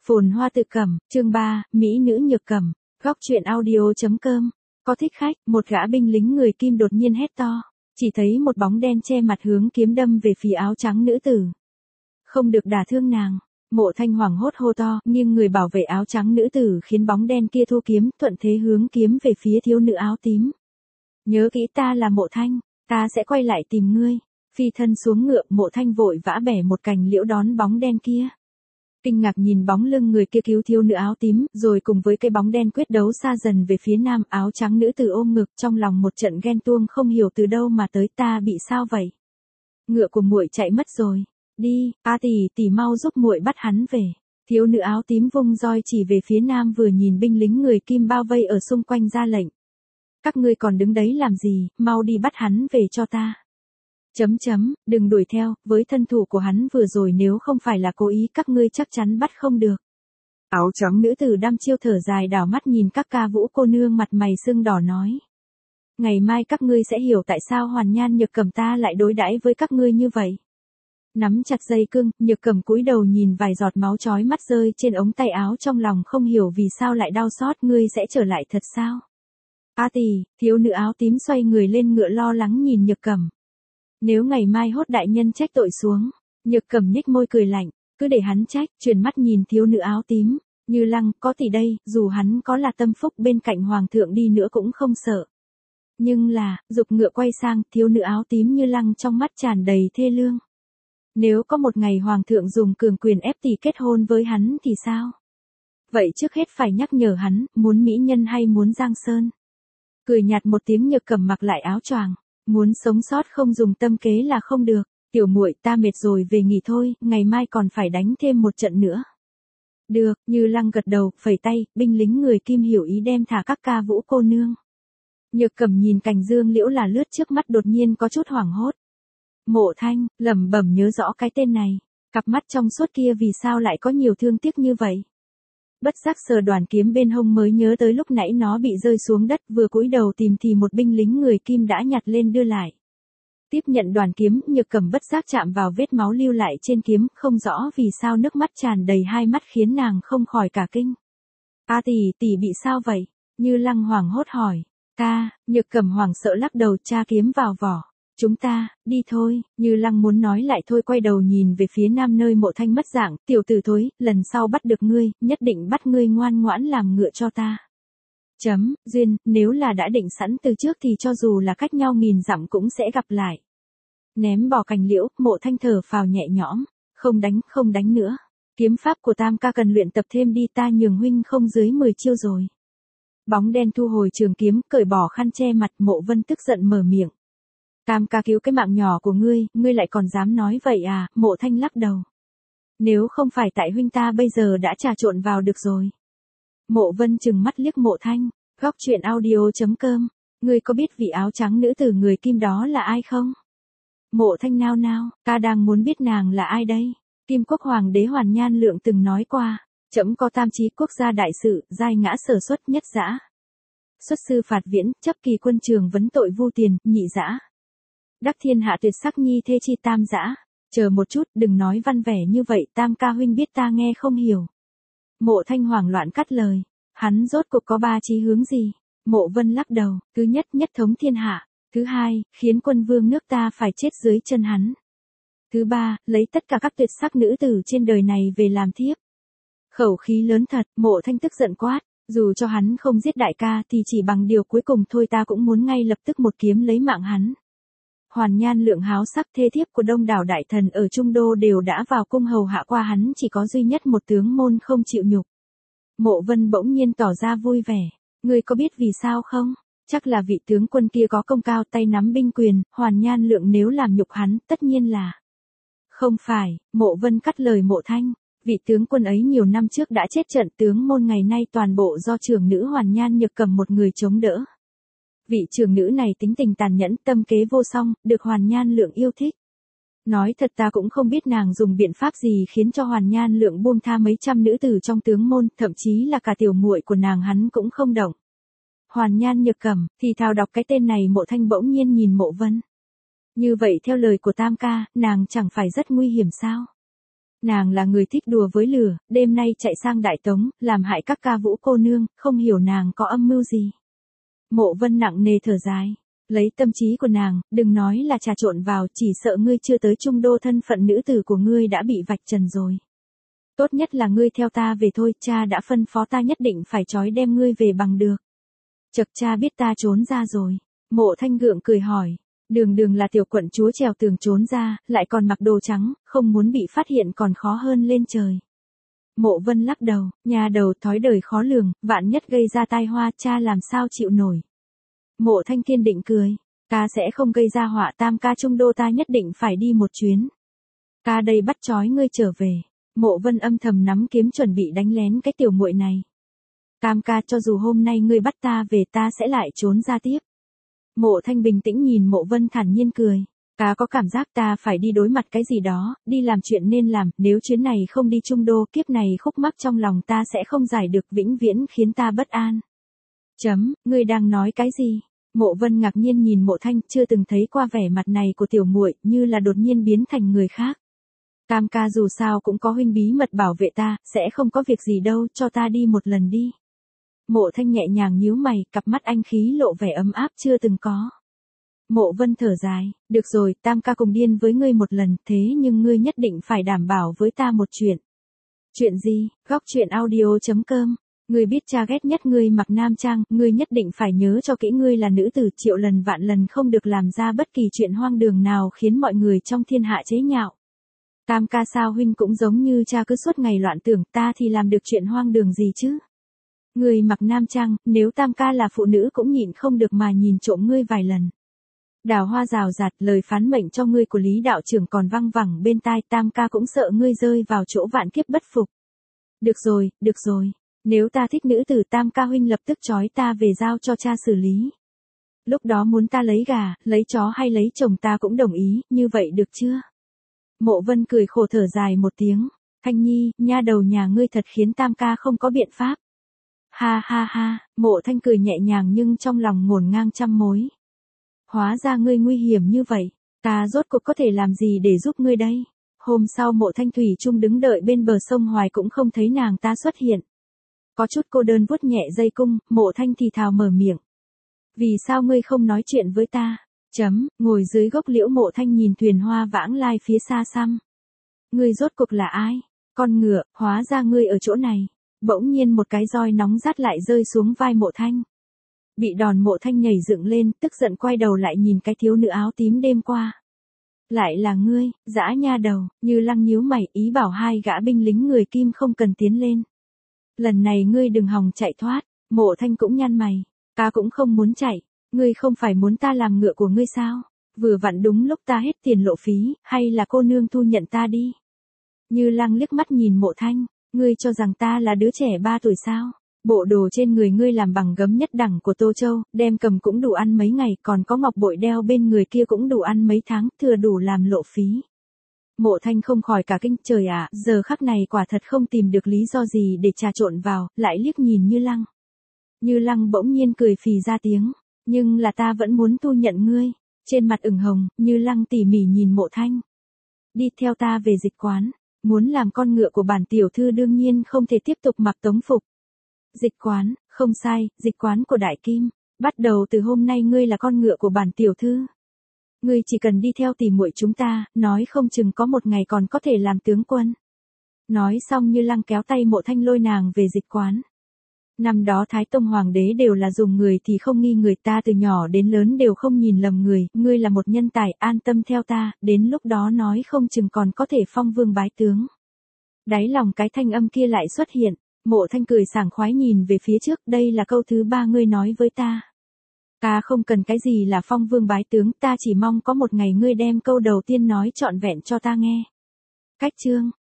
Phồn hoa tự cẩm, chương 3, Mỹ nữ nhược cẩm, góc truyện audio.com. Có thích khách, một gã binh lính người Kim đột nhiên hét to. Chỉ thấy một bóng đen che mặt hướng kiếm đâm về phía áo trắng nữ tử. Không được đả thương nàng. Mộ Thanh hoảng hốt hô to, nhưng người bảo vệ áo trắng nữ tử khiến bóng đen kia thu kiếm, thuận thế hướng kiếm về phía thiếu nữ áo tím. Nhớ kỹ ta là Mộ Thanh, ta sẽ quay lại tìm ngươi. Phi thân xuống ngựa, Mộ Thanh vội vã bẻ một cành liễu đón bóng đen kia. Kinh ngạc nhìn bóng lưng người kia cứu thiếu nữ áo tím, rồi cùng với cái bóng đen quyết đấu xa dần về phía nam, áo trắng nữ tử ôm ngực, trong lòng một trận ghen tuông không hiểu từ đâu mà tới. Ta bị sao vậy? Ngựa của muội chạy mất rồi. Đi, a tỷ mau giúp muội bắt hắn về. Thiếu nữ áo tím vung roi chỉ về phía nam, vừa nhìn binh lính người Kim bao vây ở xung quanh ra lệnh. Các ngươi còn đứng đấy làm gì, mau đi bắt hắn về cho ta. Đừng đuổi theo, với thân thủ của hắn vừa rồi nếu không phải là cố ý các ngươi chắc chắn bắt không được. Áo trắng nữ tử đăm chiêu thở dài đảo mắt nhìn các ca vũ cô nương mặt mày sưng đỏ nói. Ngày mai các ngươi sẽ hiểu tại sao Hoàn Nhan Nhược Cẩm ta lại đối đãi với các ngươi như vậy. Nắm chặt dây cương, Nhược Cẩm cúi đầu nhìn vài giọt máu chói mắt rơi trên ống tay áo, trong lòng không hiểu vì sao lại đau xót. Ngươi sẽ trở lại thật sao? A thiếu nữ áo tím xoay người lên ngựa lo lắng nhìn Nhược Cẩm. Nếu ngày mai hốt đại nhân trách tội xuống. Nhược Cẩm nhếch môi cười lạnh, cứ để hắn trách. Chuyển mắt nhìn thiếu nữ áo tím, Như Lăng, có tỷ đây, dù hắn có là tâm phúc bên cạnh hoàng thượng đi nữa cũng không sợ. Nhưng là, giục ngựa quay sang, thiếu nữ áo tím Như Lăng trong mắt tràn đầy thê lương. Nếu có một ngày hoàng thượng dùng cường quyền ép tỷ kết hôn với hắn thì sao? Vậy trước hết phải nhắc nhở hắn, muốn mỹ nhân hay muốn giang sơn? Cười nhạt một tiếng, Nhược Cẩm mặc lại áo choàng. Muốn sống sót không dùng tâm kế là không được. Tiểu muội, ta mệt rồi, về nghỉ thôi, ngày mai còn phải đánh thêm một trận nữa. Được, Như Lăng gật đầu, phẩy tay, binh lính người Kim hiểu ý đem thả các ca vũ cô nương. Nhược Cẩm nhìn cành dương liễu là lướt trước mắt đột nhiên có chút hoảng hốt. Mộ Thanh, lẩm bẩm nhớ rõ cái tên này. Cặp mắt trong suốt kia vì sao lại có nhiều thương tiếc như vậy? Bất giác sờ đoàn kiếm bên hông mới nhớ tới lúc nãy nó bị rơi xuống đất, vừa cúi đầu tìm thì một binh lính người Kim đã nhặt lên đưa lại. Tiếp nhận đoàn kiếm, Nhược Cẩm bất giác chạm vào vết máu lưu lại trên kiếm, không rõ vì sao nước mắt tràn đầy hai mắt khiến nàng không khỏi cả kinh. A tỷ bị sao vậy? Như Lăng hoảng hốt hỏi. Nhược Cẩm hoảng sợ lắc đầu, tra kiếm vào vỏ. Chúng ta, đi thôi. Như Lăng muốn nói lại thôi, quay đầu nhìn về phía nam nơi Mộ Thanh mất dạng. Tiểu tử thối, lần sau bắt được ngươi, nhất định bắt ngươi ngoan ngoãn làm ngựa cho ta. Duyên, nếu là đã định sẵn từ trước thì cho dù là cách nhau nghìn dặm cũng sẽ gặp lại. Ném bỏ cành liễu, Mộ Thanh thở phào nhẹ nhõm. Không đánh nữa. Kiếm pháp của Tam ca cần luyện tập thêm đi, ta nhường huynh không dưới 10 chiêu rồi. Bóng đen thu hồi trường kiếm, cởi bỏ khăn che mặt. Mộ Vân tức giận mở miệng. Tam ca cứu cái mạng nhỏ của ngươi lại còn dám nói vậy à? Mộ Thanh lắc đầu. Nếu không phải tại huynh ta bây giờ đã trà trộn vào được rồi. Mộ Vân trừng mắt liếc Mộ Thanh. Góc truyện audio.com. Ngươi có biết vị áo trắng nữ tử người Kim đó là ai không? Mộ Thanh nao nao, ta đang muốn biết nàng là ai đây? Kim Quốc Hoàng đế Hoàn Nhan Lượng từng nói qua. Trẫm có tam chí quốc gia đại sự, giai ngã sở xuất, nhất dã. Xuất sư phạt viễn, chấp kỳ quân trường vấn tội vu tiền, nhị dã. Đắc thiên hạ tuyệt sắc nhi thê chi, tam dã. Chờ một chút, đừng nói văn vẻ như vậy, Tam ca huynh biết ta nghe không hiểu. Mộ Thanh hoảng loạn cắt lời. Hắn rốt cuộc có ba chí hướng gì? Mộ Vân lắc đầu. Thứ nhất, nhất thống thiên hạ. Thứ hai, khiến quân vương nước ta phải chết dưới chân hắn. Thứ ba, lấy tất cả các tuyệt sắc nữ tử trên đời này về làm thiếp. Khẩu khí lớn thật. Mộ Thanh tức giận quát. Dù cho hắn không giết đại ca thì chỉ bằng điều cuối cùng thôi ta cũng muốn ngay lập tức một kiếm lấy mạng hắn. Hoàn Nhan Lượng háo sắc, thê thiếp của đông đảo đại thần ở Trung Đô đều đã vào cung hầu hạ qua hắn, chỉ có duy nhất một tướng môn không chịu nhục. Mộ Vân bỗng nhiên tỏ ra vui vẻ. Ngươi có biết vì sao không? Chắc là vị tướng quân kia có công cao, tay nắm binh quyền. Hoàn Nhan Lượng nếu làm nhục hắn, tất nhiên là. Không phải. Mộ Vân cắt lời Mộ Thanh. Vị tướng quân ấy nhiều năm trước đã chết trận, tướng môn ngày nay toàn bộ do trưởng nữ Hoàn Nhan Nhược Cẩm một người chống đỡ. Vị trưởng nữ này tính tình tàn nhẫn, tâm kế vô song, được Hoàn Nhan Lượng yêu thích. Nói thật ta cũng không biết nàng dùng biện pháp gì khiến cho Hoàn Nhan Lượng buông tha mấy trăm nữ tử trong tướng môn, thậm chí là cả tiểu muội của nàng hắn cũng không động. Hoàn Nhan Nhược Cẩm, thì thào đọc cái tên này. Mộ Thanh bỗng nhiên nhìn Mộ Vân. Như vậy theo lời của Tam ca, nàng chẳng phải rất nguy hiểm sao? Nàng là người thích đùa với lửa, đêm nay chạy sang Đại Tống, làm hại các ca vũ cô nương, không hiểu nàng có âm mưu gì. Mộ Vân nặng nề thở dài. Lấy tâm trí của nàng, đừng nói là trà trộn vào, chỉ sợ ngươi chưa tới trung đô thân phận nữ tử của ngươi đã bị vạch trần rồi. Tốt nhất là ngươi theo ta về thôi, cha đã phân phó ta nhất định phải trói đem ngươi về bằng được. Chật, cha biết ta trốn ra rồi. Mộ Thanh gượng cười hỏi. Đường Đường là tiểu quận chúa trèo tường trốn ra, lại còn mặc đồ trắng, không muốn bị phát hiện còn khó hơn lên trời. Mộ Vân lắc đầu, nhà đầu thói đời khó lường, vạn nhất gây ra tai họa, cha làm sao chịu nổi. Mộ Thanh kiên định cười, ca sẽ không gây ra họa, tam ca trung đô ta nhất định phải đi một chuyến. Ca đây bắt trói ngươi trở về. Mộ Vân âm thầm nắm kiếm chuẩn bị đánh lén cái tiểu muội này. Tam ca, cho dù hôm nay ngươi bắt ta về ta sẽ lại trốn ra tiếp. Mộ Thanh bình tĩnh nhìn Mộ Vân thản nhiên cười. Ca có cảm giác ta phải đi đối mặt cái gì đó, đi làm chuyện nên làm, nếu chuyến này không đi trung đô, kiếp này khúc mắc trong lòng ta sẽ không giải được, vĩnh viễn khiến ta bất an. Ngươi đang nói cái gì? Mộ Vân ngạc nhiên nhìn Mộ Thanh, chưa từng thấy qua vẻ mặt này của tiểu muội, như là đột nhiên biến thành người khác. Tam ca dù sao cũng có huynh bí mật bảo vệ ta, sẽ không có việc gì đâu, cho ta đi một lần đi. Mộ Thanh nhẹ nhàng nhíu mày, cặp mắt anh khí lộ vẻ ấm áp chưa từng có. Mộ Vân thở dài, được rồi, tam ca cùng điên với ngươi một lần, thế nhưng ngươi nhất định phải đảm bảo với ta một chuyện. Chuyện gì? Góc truyện audio.com. Ngươi biết cha ghét nhất ngươi mặc nam trang, ngươi nhất định phải nhớ cho kỹ, ngươi là nữ tử, triệu lần vạn lần không được làm ra bất kỳ chuyện hoang đường nào khiến mọi người trong thiên hạ chế nhạo. Tam ca sao huynh cũng giống như cha cứ suốt ngày loạn tưởng, ta thì làm được chuyện hoang đường gì chứ? Ngươi mặc nam trang, nếu tam ca là phụ nữ cũng nhịn không được mà nhìn trộm ngươi vài lần. Đào hoa rào rạt, lời phán mệnh cho ngươi của Lý đạo trưởng còn văng vẳng bên tai, tam ca cũng sợ ngươi rơi vào chỗ vạn kiếp bất phục. Được rồi, nếu ta thích nữ tử, tam ca huynh lập tức trói ta về giao cho cha xử lý. Lúc đó muốn ta lấy gà, lấy chó hay lấy chồng ta cũng đồng ý, như vậy được chưa? Mộ Vân cười khổ thở dài một tiếng. Thanh Nhi, nha đầu nhà ngươi thật khiến tam ca không có biện pháp. Ha ha ha, Mộ Thanh cười nhẹ nhàng nhưng trong lòng ngổn ngang trăm mối. Hóa ra ngươi nguy hiểm như vậy, ta rốt cuộc có thể làm gì để giúp ngươi đây? Hôm sau Mộ Thanh thủy chung đứng đợi bên bờ sông Hoài cũng không thấy nàng ta xuất hiện. Có chút cô đơn vuốt nhẹ dây cung, Mộ Thanh thì thào mở miệng. Vì sao ngươi không nói chuyện với ta? Ngồi dưới gốc liễu, Mộ Thanh nhìn thuyền hoa vãng lai phía xa xăm. Ngươi rốt cuộc là ai? Con ngựa, hóa ra ngươi ở chỗ này. Bỗng nhiên một cái roi nóng rát lại rơi xuống vai Mộ Thanh. Bị đòn, Mộ Thanh nhảy dựng lên, tức giận quay đầu lại nhìn cái thiếu nữ áo tím đêm qua. Lại là ngươi, dã nha đầu, Như Lăng nhíu mày, ý bảo hai gã binh lính người Kim không cần tiến lên. Lần này ngươi đừng hòng chạy thoát. Mộ Thanh cũng nhăn mày. Ta cũng không muốn chạy. Ngươi không phải muốn ta làm ngựa của ngươi sao? Vừa vặn đúng lúc ta hết tiền lộ phí, hay là cô nương thu nhận ta đi? Như Lăng liếc mắt nhìn Mộ Thanh. Ngươi cho rằng ta là đứa trẻ 3 tuổi sao? Bộ đồ trên người ngươi làm bằng gấm nhất đẳng của Tô Châu, đem cầm cũng đủ ăn mấy ngày, còn có ngọc bội đeo bên người kia cũng đủ ăn mấy tháng, thừa đủ làm lộ phí. Mộ Thanh không khỏi cả kinh, trời ạ, giờ khắc này quả thật không tìm được lý do gì để trà trộn vào, lại liếc nhìn Như Lăng. Như Lăng bỗng nhiên cười phì ra tiếng, nhưng là ta vẫn muốn thu nhận ngươi. Trên mặt ửng hồng, Như Lăng tỉ mỉ nhìn Mộ Thanh. Đi theo ta về dịch quán, muốn làm con ngựa của bản tiểu thư đương nhiên không thể tiếp tục mặc tống phục. Dịch quán, không sai, dịch quán của Đại Kim, bắt đầu từ hôm nay ngươi là con ngựa của bản tiểu thư. Ngươi chỉ cần đi theo tỉ muội chúng ta, nói không chừng có một ngày còn có thể làm tướng quân. Nói xong Như Lăng kéo tay Mộ Thanh lôi nàng về dịch quán. Năm đó Thái Tông Hoàng đế đều là dùng người thì không nghi người, ta từ nhỏ đến lớn đều không nhìn lầm người, ngươi là một nhân tài, an tâm theo ta, đến lúc đó nói không chừng còn có thể phong vương bái tướng. Đáy lòng cái thanh âm kia lại xuất hiện, Mộ Thanh cười sảng khoái nhìn về phía trước, đây là câu thứ 3 ngươi nói với ta. Ta không cần cái gì là phong vương bái tướng, ta chỉ mong có một ngày ngươi đem câu đầu tiên nói trọn vẹn cho ta nghe. Cách chương